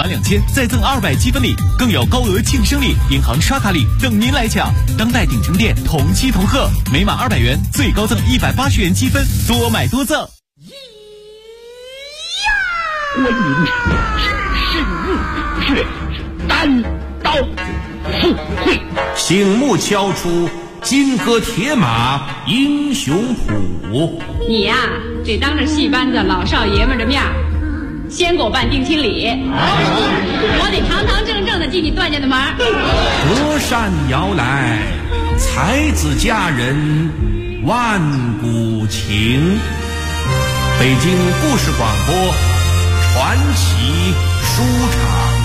满2000再赠200积分礼，更有高额庆生礼、银行刷卡礼等您来抢。当代鼎城店同期同贺，每满200元最高赠180元积分，多买多赠。 观音只是墓穴，单刀赴会， 醒目敲出金戈铁马英雄谱。 你呀，得当着戏班子老少爷们的面先给我办定亲礼，我得堂堂正正的进你段家的门。 隔山遥来，才子佳人万古情。北京故事广播传奇书场。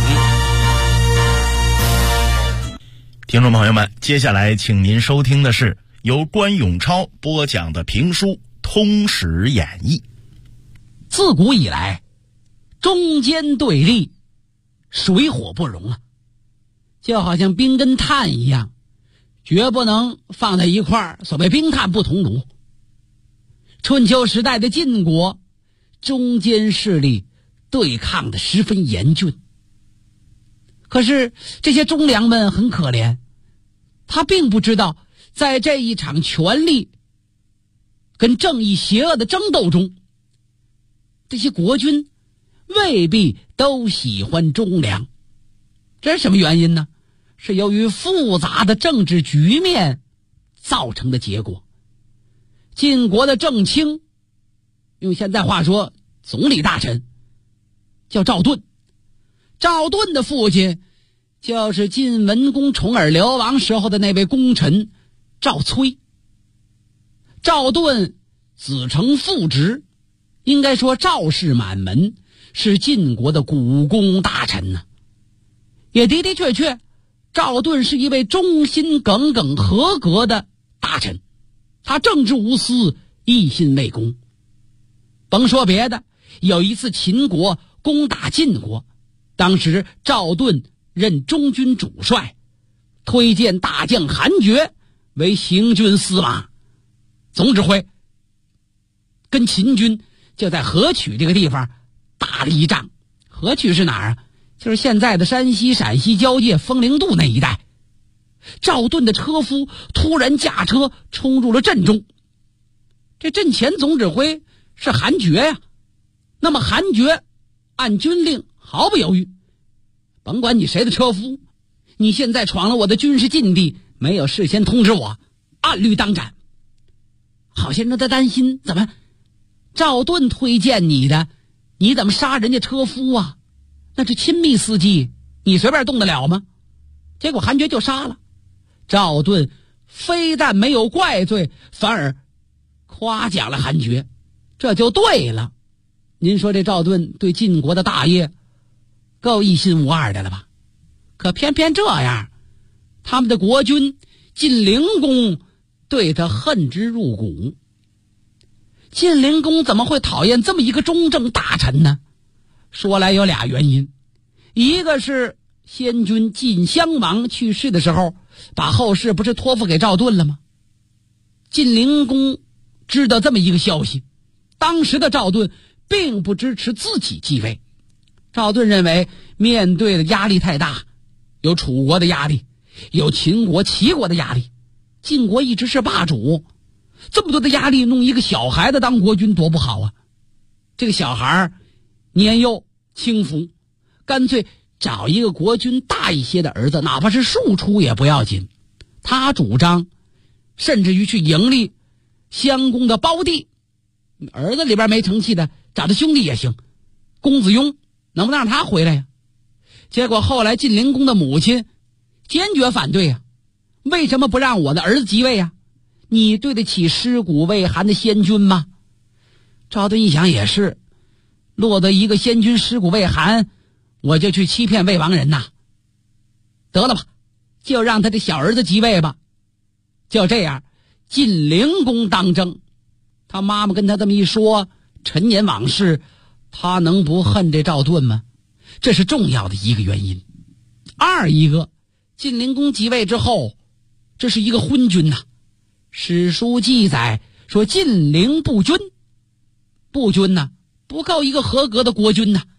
听众朋友们，接下来请您收听的是由关永超播讲的评书《通史演义》。 自古以来，中间对立，水火不容啊，就好像冰跟炭一样，绝不能放在一块儿。所谓冰炭不同炉。春秋时代的晋国，中间势力对抗的十分严峻。可是这些忠良们很可怜，他并不知道，在这一场权力跟正义邪恶的争斗中，这些国君未必都喜欢忠良。这是什么原因呢？是由于复杂的政治局面造成的结果。晋国的正卿，用现在话说，总理大臣叫赵盾。赵盾的父亲就是晋文公重耳流亡时候的那位功臣赵崔。赵盾子承父职，应该说赵氏满门，是晋国的股肱大臣呢。也的的确确，赵盾是一位忠心耿耿合格的大臣，他正直无私，一心为公。甭说别的，有一次秦国攻打晋国，当时赵盾任中军主帅，推荐大将韩厥为行军司马，总指挥，跟秦军就在河曲这个地方打了一仗。河曲是哪儿啊？就是现在的山西陕西交界风陵渡那一带。赵盾的车夫突然驾车冲入了阵中，这阵前总指挥是韩厥呀。那么韩厥按军令毫不犹豫，甭管你谁的车夫，你现在闯了我的军事禁地，没有事先通知我，按律当斩。好些人都担心，怎么赵盾推荐你的，你怎么杀人家车夫啊？那是亲密司机，你随便动得了吗？结果韩厥就杀了。赵盾非但没有怪罪，反而夸奖了韩厥，这就对了。您说这赵盾对晋国的大业够一心无二的了吧？可偏偏这样，他们的国君晋灵公对他恨之入骨。晋灵公怎么会讨厌这么一个忠正大臣呢？说来有俩原因，一个是先君晋襄王去世的时候，把后事不是托付给赵盾了吗？晋灵公知道这么一个消息，当时的赵盾并不支持自己继位。赵盾认为面对的压力太大，有楚国的压力，有秦国齐国的压力，晋国一直是霸主，这么多的压力，弄一个小孩子当国君多不好啊。这个小孩年幼轻浮，干脆找一个国君大一些的儿子，哪怕是庶出也不要紧。他主张甚至于去迎立襄公的胞弟，儿子里边没成器的找他兄弟也行，公子雍能不能让他回来呀？结果后来晋灵公的母亲坚决反对呀，为什么不让我的儿子即位呀？你对得起尸骨未寒的先君吗？赵盾一想也是，落得一个先君尸骨未寒，我就去欺骗魏王人呐。得了吧，就让他这小儿子即位吧。就这样，晋灵公当政。他妈妈跟他这么一说，陈年往事，他能不恨这赵盾吗？这是重要的一个原因。二一个，晋灵公即位之后，这是一个昏君呐。史书记载说晋灵不君，不君呐，不够一个合格的国君呐。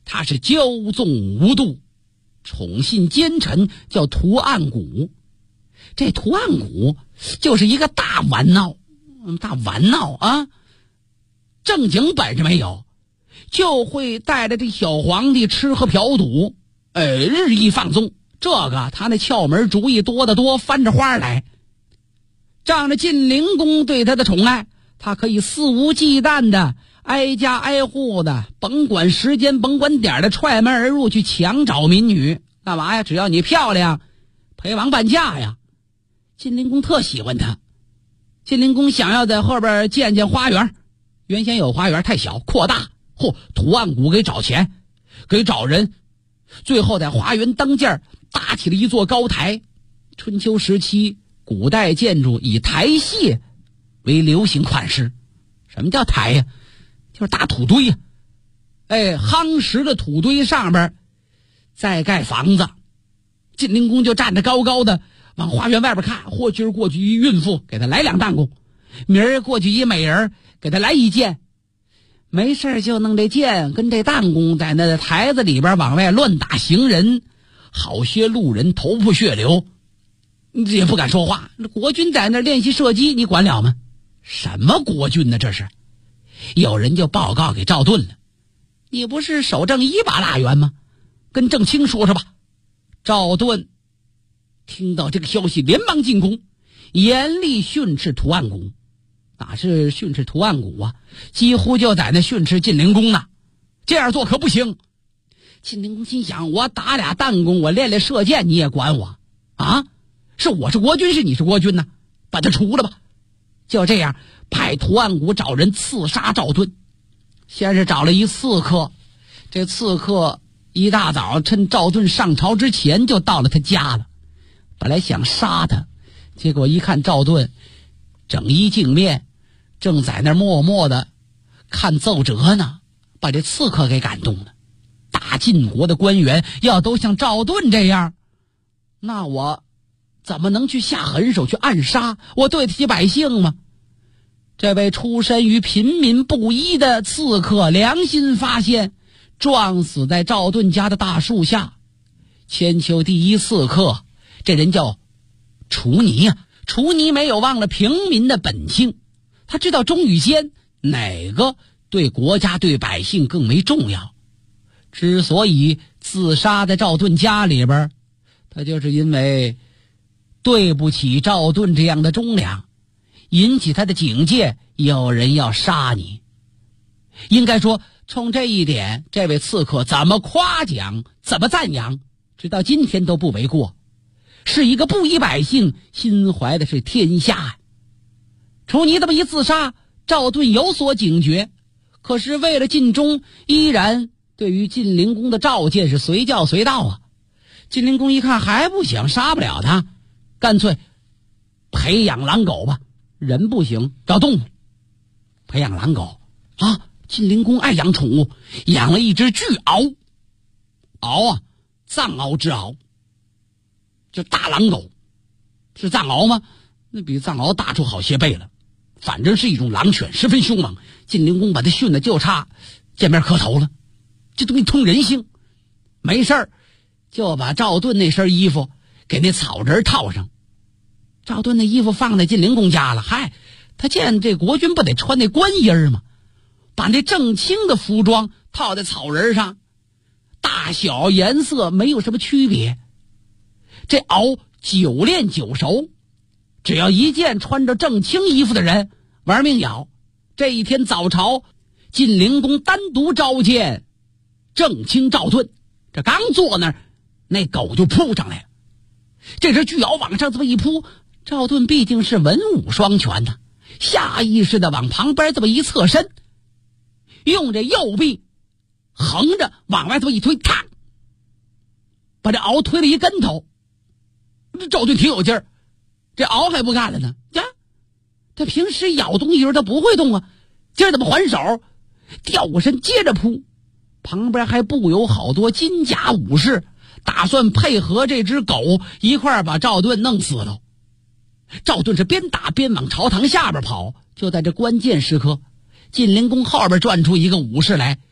他是骄纵无度，宠信奸臣，叫屠岸贾。这屠岸贾就是一个大玩闹啊，正经本事没有，就会带着这小皇帝吃喝嫖赌，日益放纵。这个他那窍门主意多得多，翻着花来。仗着晋灵公对他的宠爱，他可以肆无忌惮的挨家挨户的，甭管时间甭管点的踹门而入去强找民女。干嘛呀？只要你漂亮，陪王伴嫁呀。晋灵公特喜欢他。晋灵公想要在后边建花园，原先有花园太小，扩大。屠岸贾给找钱，给找人，最后在花园当间搭起了一座高台。春秋时期古代建筑以台榭为流行款式。什么叫台呀？就是大土堆呀。夯实的土堆上边再盖房子。晋灵公就站着高高的往花园外边看，今儿过去一孕妇，给他来2弹弓；明儿过去一美人，给他来1箭。没事就弄这箭跟这弹弓在那台子里边往外乱打行人，好些路人头破血流，也不敢说话。国军在那练习射击，你管了吗？什么国军呢？这是。有人就报告给赵盾了，你不是守正1把大员吗？跟郑清说说吧。赵盾听到这个消息，连忙进宫，严厉训斥屠岸贾。哪是训斥屠岸贾啊，几乎就在那训斥晋灵公呢。这样做可不行。晋灵公心想，我打2弹弓，我练射箭，你也管我啊？我是国君，是你是国君呢？把他除了吧。就这样派屠岸贾找人刺杀赵盾。先是找了一刺客，这刺客一大早趁赵盾上朝之前就到了他家了，本来想杀他，结果一看赵盾整衣镜面，正在那默默的看奏折呢，把这刺客给感动了。大晋国的官员要都像赵盾这样，那我怎么能去下狠手去暗杀？我对得起百姓吗？这位出身于平民布衣的刺客良心发现，撞死在赵盾家的大树下。千秋第一刺客，这人叫楚尼啊。楚尼没有忘了平民的本性，他知道忠与奸哪个对国家对百姓更为重要。之所以自杀在赵盾家里边，他就是因为对不起赵盾这样的忠良，引起他的警戒，有人要杀你。应该说冲这一点，这位刺客怎么夸奖怎么赞扬，直到今天都不为过，是一个布衣百姓心怀的是天下。楚尼这么一自杀，赵盾有所警觉，可是为了尽忠，依然对于晋灵公的召见是随叫随到啊。晋灵公一看还不行，杀不了他，干脆培养狼狗吧。人不行，找动物。培养狼狗啊！晋灵公爱养宠物，养了一只巨獒。獒啊，藏獒之獒，就大狼狗。是藏獒吗？那比藏獒大出好些倍了。反正是一种狼犬，十分凶猛。晋灵公把它训的就差见面磕头了。这东西通人性，没事儿就把赵盾那身衣服给那草人套上。赵盾那衣服放在晋灵公家了，他见这国君不得穿那官衣吗？把那正卿的服装套在草人上，大小颜色没有什么区别。这獒久练久熟，只要一见穿着正卿衣服的人，玩命咬。这一天早朝，晋灵公单独召见正卿赵盾，这刚坐那儿，那狗就扑上来了。这只巨獒往上这么一扑，赵盾毕竟是文武双全的，下意识的往旁边这么一侧身，用这右臂横着往外这么一推，啪，把这獒推了一跟头。这赵盾挺有劲儿，这獒还不干了呢。他平时咬东西时候他不会动啊，今儿怎么还手，掉过身接着扑。旁边还布有好多金甲武士，打算配合这只狗一块儿把赵盾弄死了。赵盾是边打边往朝堂下边跑。就在这关键时刻，晋灵公后边转出一个武士来，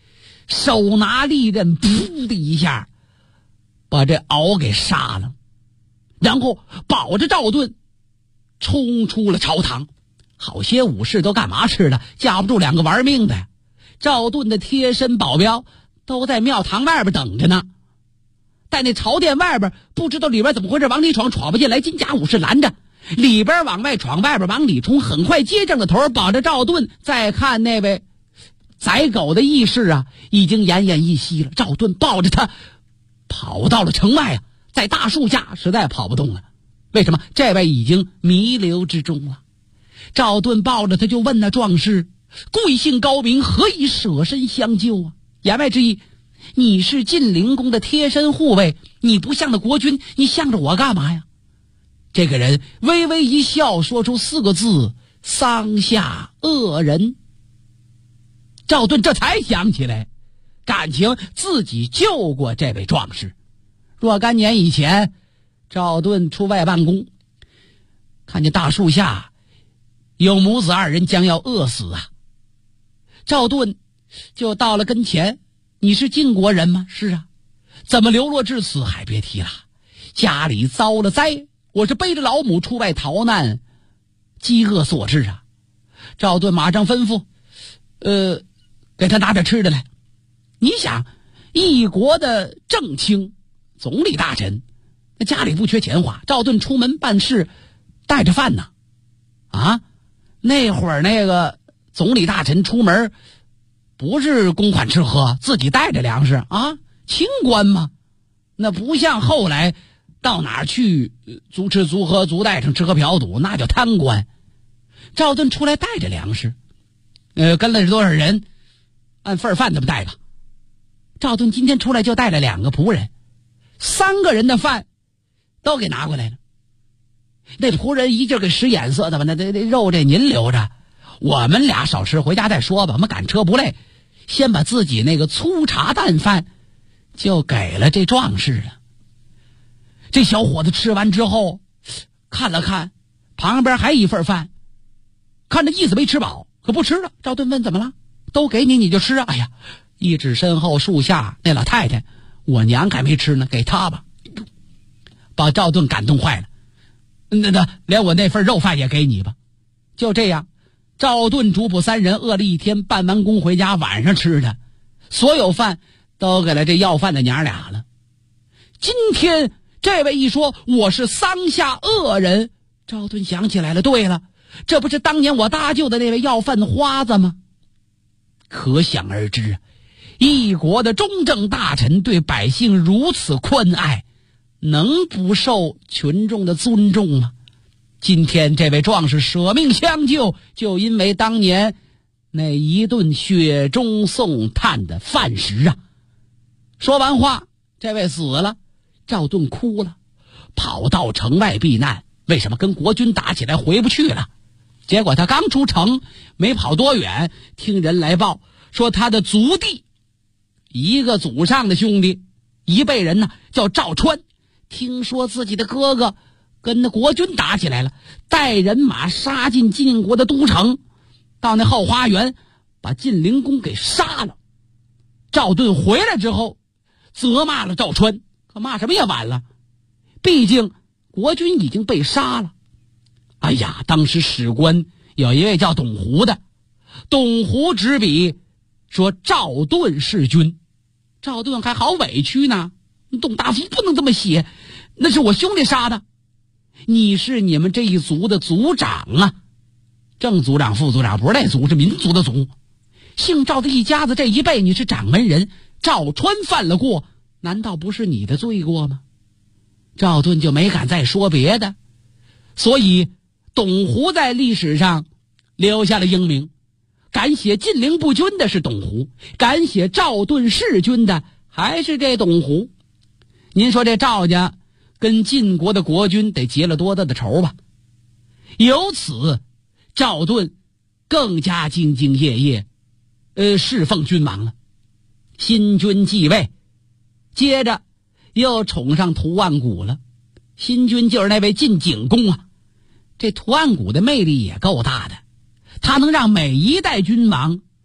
手拿利刃，噗的一下把这敖给杀了，然后保着赵盾冲出了朝堂。好些武士都干嘛吃的，架不住两个玩命的呀。赵盾的贴身保镖都在庙堂外边等着呢，在那朝殿外边不知道里边怎么回事，往里闯不进来，金甲武士拦着，里边往外闯，外边往里冲，很快接正了头，保着赵盾。再看那位宰狗的义士啊，已经奄奄一息了。赵盾抱着他跑到了城外啊，在大树下实在跑不动了。为什么？这位已经弥留之中了。赵盾抱着他就问那壮士，贵姓高明，何以舍身相救啊？言外之意，你是晋灵公的贴身护卫，你不向着国君，你向着我干嘛呀？这个人微微一笑，说出4个字：丧下恶人。赵盾这才想起来，感情自己救过这位壮士。若干年以前，赵盾出外办公，看见大树下有母子2人将要饿死啊。赵盾就到了跟前，你是晋国人吗？是啊。怎么流落至此？还别提了，家里遭了灾，我是背着老母出外逃难，饥饿所致啊。赵盾马上吩咐给他拿点吃的来。你想，一国的正卿总理大臣，那家里不缺钱花，赵盾出门办事带着饭呢。啊，那会儿那个总理大臣出门不是公款吃喝，自己带着粮食啊，清官嘛。那不像后来到哪儿去足吃足喝足带上吃喝嫖赌，那叫贪官。赵盾出来带着粮食，跟了多少人，按份饭这么带吧。赵盾今天出来就带了2个仆人，3个人的饭都给拿过来了。那仆人一劲儿给使眼色的吧，那肉这您留着，我们俩少吃，回家再说吧，我们赶车不累。先把自己那个粗茶淡饭就给了这壮士了。这小伙子吃完之后看了看旁边还一份饭，看着意思没吃饱，可不吃了。赵盾问怎么了？都给你就吃啊？哎呀，一指身后树下那老太太，我娘还没吃呢，给她吧。把赵盾感动坏了，那连我那份肉饭也给你吧。就这样，赵盾主仆3人饿了一天，办完工回家，晚上吃的所有饭都给了这要饭的娘俩了。今天这位一说我是丧下恶人，赵盾想起来了，对了，这不是当年我搭救的那位要饭的花子吗？可想而知，一国的中正大臣对百姓如此宽爱，能不受群众的尊重吗？今天这位壮士舍命相救，就因为当年那一顿雪中送炭的饭食啊。说完话，这位死了，赵盾哭了，跑到城外避难。为什么？跟国军打起来回不去了。结果他刚出城没跑多远，听人来报说他的族弟，一个祖上的兄弟，一辈人呢叫赵川，听说自己的哥哥跟那国军打起来了，带人马杀进晋国的都城，到那后花园把晋灵公给杀了。赵盾回来之后责骂了赵川，可骂什么也晚了，毕竟国军已经被杀了。哎呀，当时史官有一位叫董狐的，董狐执笔说赵盾弑君。赵盾还好委屈呢，董大夫不能这么写，那是我兄弟杀的，你是你们这一族的族长啊，正族长副族长不是那族，是民族的族，姓赵的一家子这一辈你是掌门人，赵川犯了过，难道不是你的罪过吗？赵盾就没敢再说别的，所以董狐在历史上留下了英名。敢写晋灵不君的是董狐，敢写赵盾弑君的还是这董狐。您说这赵家跟晋国的国君得结了多大的仇吧？由此赵盾更加兢兢业业侍奉君王了。新君继位，接着又宠上屠岸贾了。新君就是那位晋景公啊，这屠岸贾的魅力也够大的，他能让每一代君王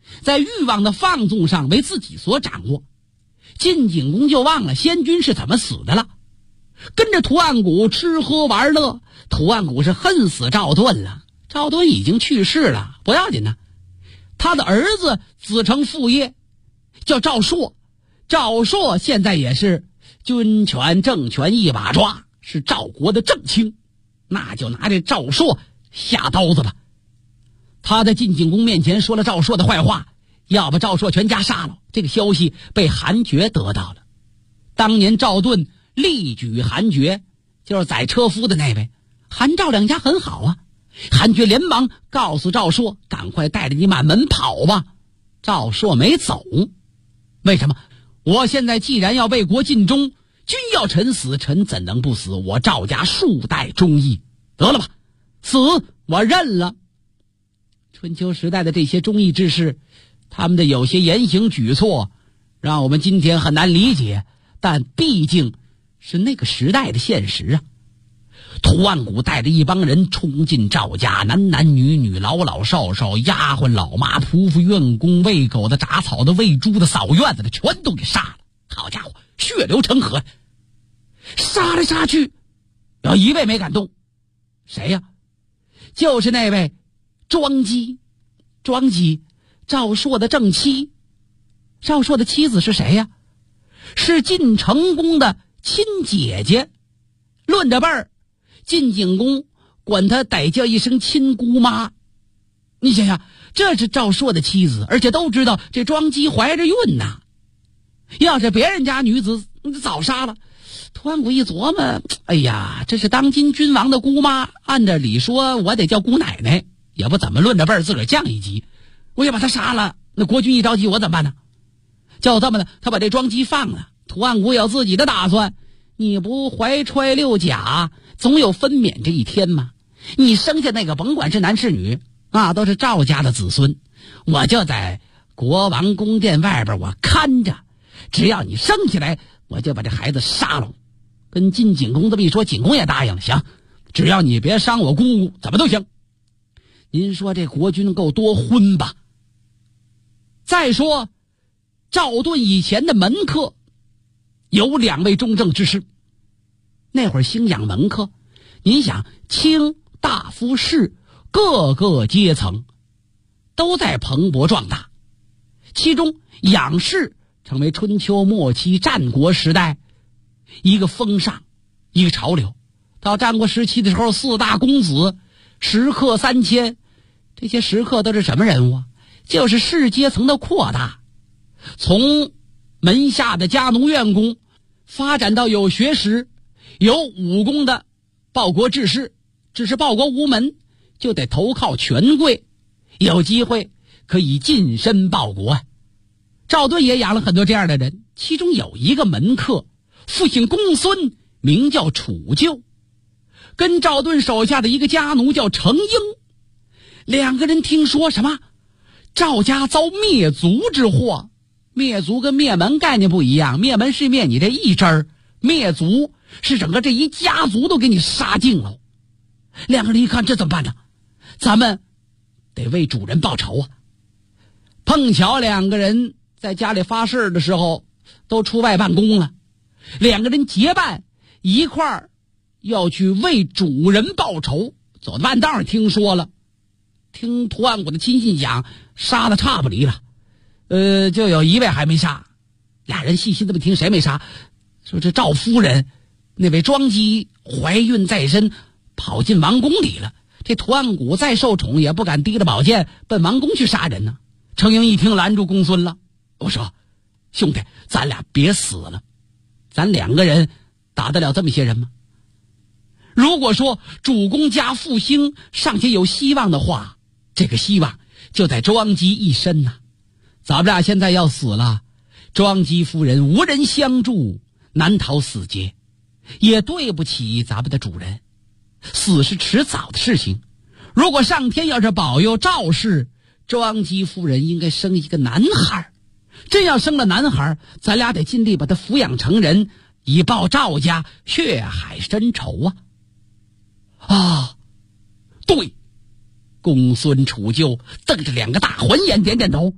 在欲望的放纵上为自己所掌握。晋景公就忘了先君是怎么死的了，跟着屠岸贾吃喝玩乐。屠岸贾是恨死赵盾了，赵盾已经去世了，不要紧呢。他的儿子子承父业，叫赵朔。赵朔现在也是军权政权一把抓，是赵国的正卿，那就拿这赵朔下刀子吧。他在晋景公面前说了赵朔的坏话，要把赵朔全家杀了。这个消息被韩厥得到了。当年赵盾力举韩厥，就是宰车夫的那位。韩赵两家很好啊。韩厥连忙告诉赵朔，赶快带着你满门跑吧。赵朔没走。为什么？我现在既然要为国尽忠，君要臣死，臣怎能不死？我赵家数代忠义，得了吧，死我认了。春秋时代的这些忠义之士，他们的有些言行举措让我们今天很难理解，但毕竟是那个时代的现实啊。屠岸贾带着一帮人冲进赵家，男男女女，老老少少，丫鬟老妈，仆妇院工，喂狗的，铡草的，喂猪的，扫院子的，全都给杀了。好家伙，血流成河，杀来杀去，有一位没敢动。谁呀？就是那位庄姬。庄姬，赵朔的正妻。赵朔的妻子是谁呀？是晋成公的亲姐姐。论着辈儿，晋景公管她得叫一声亲姑妈。你想想，这是赵朔的妻子，而且都知道这庄姬怀着孕呐。要是别人家女子早杀了。屠岸贾一琢磨，哎呀，这是当今君王的姑妈，按着理说我得叫姑奶奶，也不怎么论着辈儿自个儿降一级，我也把她杀了，那国君一着急我怎么办呢？就这么的，他把这庄姬放了。屠岸贾有自己的打算，你不怀揣六甲，总有分娩这一天吗？你生下那个甭管是男是女啊，都是赵家的子孙，我就在国王宫殿外边我看着，只要你生下来，我就把这孩子杀了。跟晋景公这么一说，景公也答应了，行，只要你别伤我姑姑，怎么都行。您说这国君够多昏吧？再说赵盾以前的门客有2位忠正之士，那会儿兴养门客，您想卿大夫士各个阶层都在蓬勃壮大，其中养士成为春秋末期战国时代一个风尚，一个潮流。到战国时期的时候，4大公子，食客3000，这些食客都是什么人物啊？就是士阶层的扩大，从门下的家奴院工发展到有学识有武功的报国志士，只是报国无门，就得投靠权贵，有机会可以近身报国啊。赵盾也养了很多这样的人，其中有一个门客，父姓公孙，名叫楚臼，跟赵盾手下的一个家奴叫程婴。2个人听说什么赵家遭灭族之祸，灭族跟灭门概念不一样，灭门是灭你这一支儿，灭族是整个这一家族都给你杀尽了。2个人一看这怎么办呢？咱们得为主人报仇啊。碰巧2个人在家里发事的时候都出外办公了，2个人结伴一块儿要去为主人报仇。走到半道上听说了，听屠岸贾的亲信讲，杀的差不离了，就有1位还没杀。2人细心这么听，谁没杀？说这赵夫人那位庄姬怀孕在身，跑进王宫里了。这屠岸贾再受宠也不敢提着宝剑奔王宫去杀人呢。程婴一听拦住公孙了，我说兄弟，咱俩别死了，咱2个人打得了这么些人吗？如果说主公家复兴尚且有希望的话，这个希望就在庄姬一身呐。咱们俩现在要死了，庄姬夫人无人相助，难逃死劫，也对不起咱们的主人。死是迟早的事情，如果上天要是保佑赵氏，庄姬夫人应该生一个男孩。真要生了男孩，咱俩得尽力把他抚养成人，以报赵家血海深仇啊！对，公孙楚臼瞪着2个大环眼，点点头。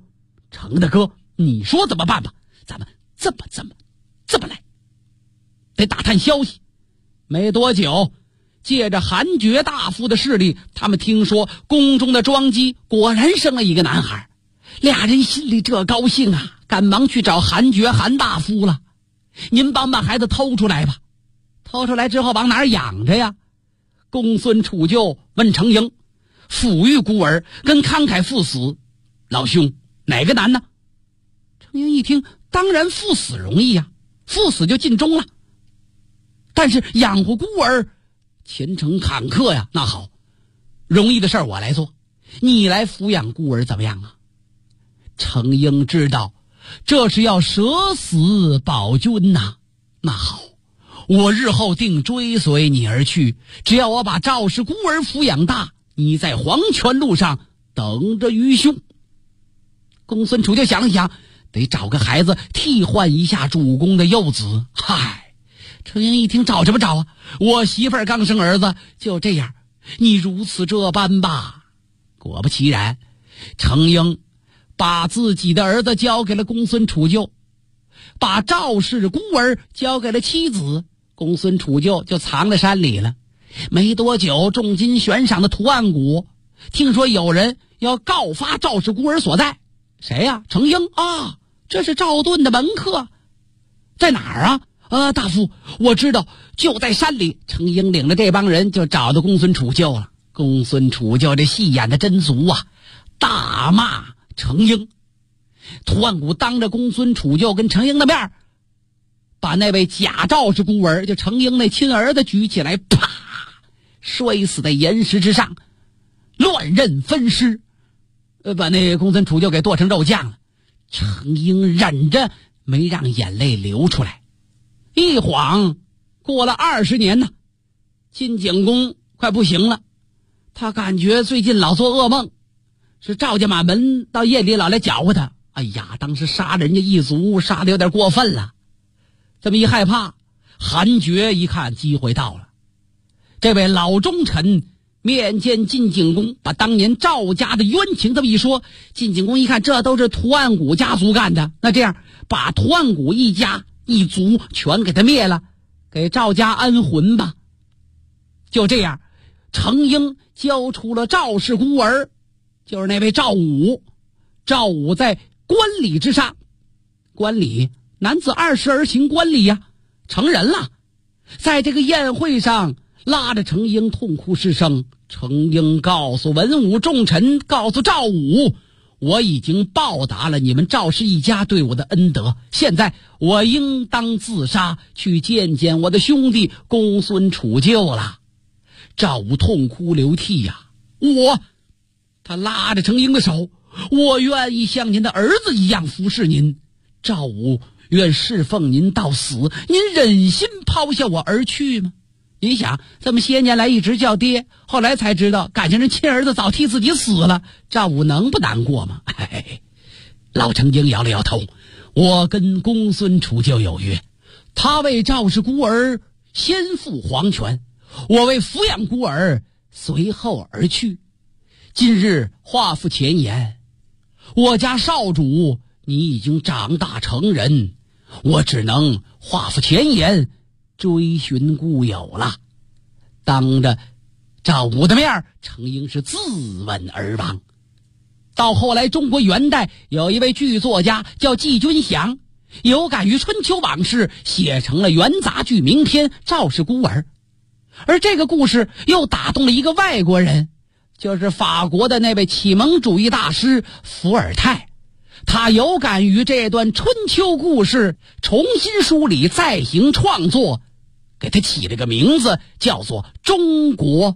成大哥，你说怎么办吧？咱们这么来，得打探消息。没多久，借着韩厥大夫的势力，他们听说宫中的庄姬果然生了一个男孩，俩人心里这高兴啊，赶忙去找韩厥韩大夫了。您帮把孩子偷出来吧。偷出来之后往哪儿养着呀？公孙杵臼问程婴，抚育孤儿跟慷慨赴死，老兄哪个难呢？程婴一听，当然赴死容易呀，赴死就尽忠了。但是养活孤儿前程坎坷呀，那好，容易的事儿我来做，你来抚养孤儿怎么样啊？程婴知道这是要舍死保君呐。那好，我日后定追随你而去，只要我把赵氏孤儿抚养大，你在黄泉路上等着愚兄。公孙杵臼想了想，得找个孩子替换一下主公的幼子。嗨，程婴一听，找什么找啊？我媳妇儿刚生儿子，就这样，你如此这般吧。果不其然，程婴把自己的儿子交给了公孙杵臼，把赵氏孤儿交给了妻子。公孙杵臼就藏在山里了。没多久，重金悬赏的图案谷听说有人要告发赵氏孤儿所在。谁呀？程婴啊，这是赵盾的门客。在哪儿啊？大夫，我知道，就在山里。程婴领着这帮人就找到公孙杵臼了。公孙杵臼这戏演的真足啊，大骂程婴。图案谷当着公孙杵臼跟程婴的面，把那位假赵氏孤儿，就程婴那亲儿子举起来，啪，摔死在岩石之上，乱刃分尸，把那公孙杵臼给剁成肉酱了。程婴忍着没让眼泪流出来。一晃过了20年呢，晋景公快不行了，他感觉最近老做噩梦，是赵家满门到夜里老来搅和他。哎呀，当时杀人家一族杀的有点过分了。这么一害怕，韩厥一看机会到了，这位老忠臣面见晋景公，把当年赵家的冤情这么一说。晋景公一看，这都是图案谷家族干的，那这样把图案谷一家一族全给他灭了，给赵家安魂吧。就这样，程婴交出了赵氏孤儿，就是那位赵武。赵武在官礼之上，官礼男子20而行官礼呀，成人了。在这个宴会上拉着程婴痛哭失声。程婴告诉文武重臣，告诉赵武，我已经报答了你们赵氏一家对我的恩德，现在我应当自杀去见见我的兄弟公孙杵臼了。赵武痛哭流涕呀，他拉着程婴的手，我愿意像您的儿子一样服侍您，赵武愿侍奉您到死，您忍心抛下我而去吗？您想，这么些年来一直叫爹，后来才知道感情人亲儿子早替自己死了，赵武能不难过吗？老程婴摇了摇头，我跟公孙杵臼有约，他为赵氏孤儿先赴黄泉，我为抚养孤儿随后而去。今日话付前言，我家少主你已经长大成人，我只能话付前言，追寻故友了。当着赵武的面，程婴是自刎而亡。到后来，中国元代有一位剧作家叫季君祥，有感于春秋往事，写成了元杂剧名篇《赵氏孤儿》。而这个故事又打动了一个外国人，就是法国的那位启蒙主义大师伏尔泰。他有感于这段春秋故事，重新梳理再行创作，给他起了个名字，叫做《中国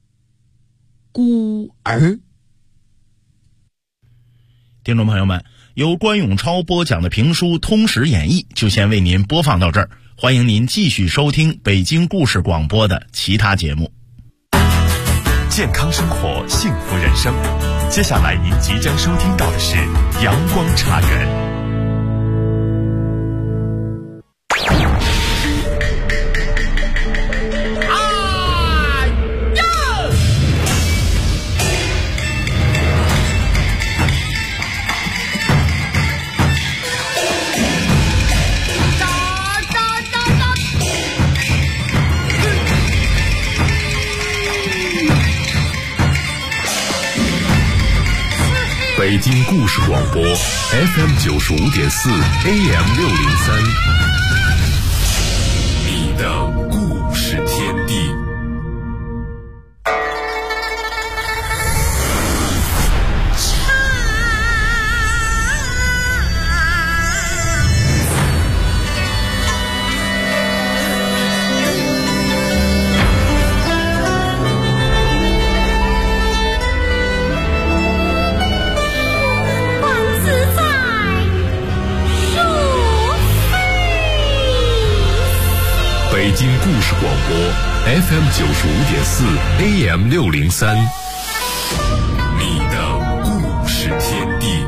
孤儿》。 听众朋友们，由关永超播讲的评书《通史演义》就先为您播放到这儿，欢迎您继续收听北京故事广播的其他节目。 健康生活，幸福人生。接下来您即将收听到的是阳光茶园。 北京故事广播 FM95.4 AM603，你的故事天地。北京故事广播 FM95.4 AM603，你的故事天地。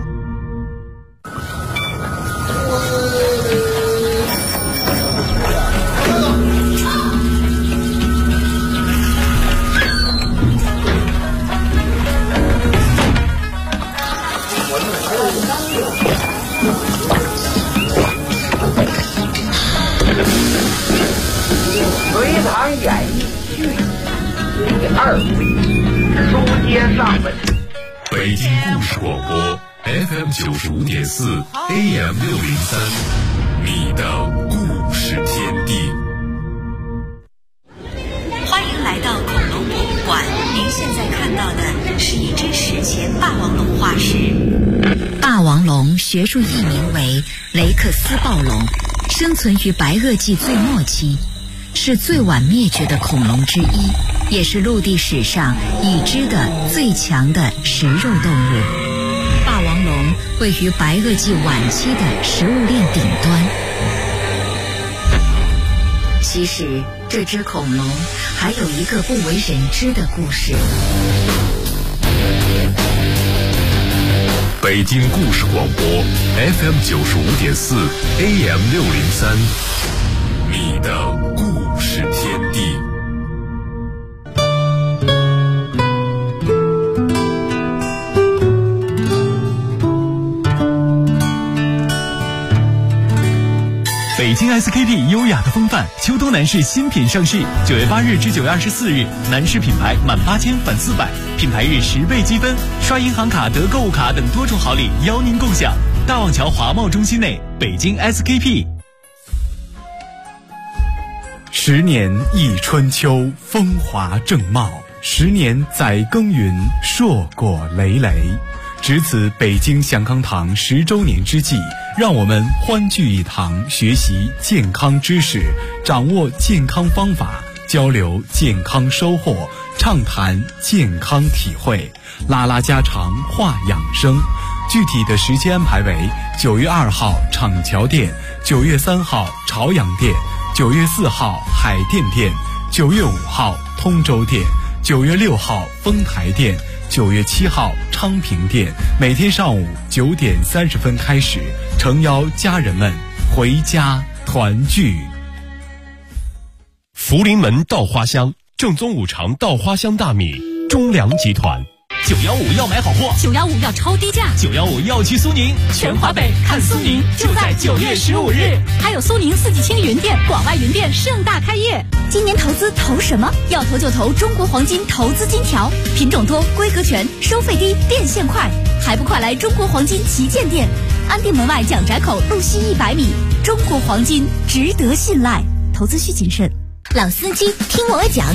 隋唐演义续第2回，书接上文。 北京故事广播 FM95.4 AM603，你的故事天地。 欢迎来到恐龙博物馆，您现在看到的是一只史前霸王龙化石。霸王龙学术译名为雷克斯暴龙，生存于白垩纪最末期，是最晚灭绝的恐龙之一，也是陆地史上已知的最强的食肉动物。霸王龙位于白垩纪晚期的食物链顶端。其实这只恐龙还有一个不为人知的故事。 北京故事广播 FM95.4 AM603，你的故事天地。 北京 SKP 优雅的风范秋冬男士新品上市，9月8日至9月24日，男士品牌满8000返400，品牌日10倍积分，刷银行卡得购物卡等多重好礼邀您共享。大望桥华贸中心内，北京 SKP。 10年忆春秋，风华正茂；10年载耕耘，硕果累累。值此北京祥康堂10周年之际，让我们欢聚一堂，学习健康知识，掌握健康方法，交流健康收获，畅谈健康体会，拉拉家常话养生。具体的时间安排为9月2号厂桥店，9月3号朝阳店，9月4号海淀店，9月5号通州店，9月6号丰台店，9月7号昌平店，每天上午9点30分开始，诚邀家人们回家团聚。 福临门稻花香，正宗五常稻花香大米，中粮集团。 915要买好货 ，915要超低价 ，915要去苏宁，全华北看苏宁就在9月15日。 还有苏宁四季青云店、广外云店盛大开业。今年投资投什么？要投就投中国黄金投资金条，品种多，规格全，收费低，变现快，还不快来中国黄金旗舰店，安定门外蒋宅口路西100米。中国黄金值得信赖，投资需谨慎。老司机听我讲。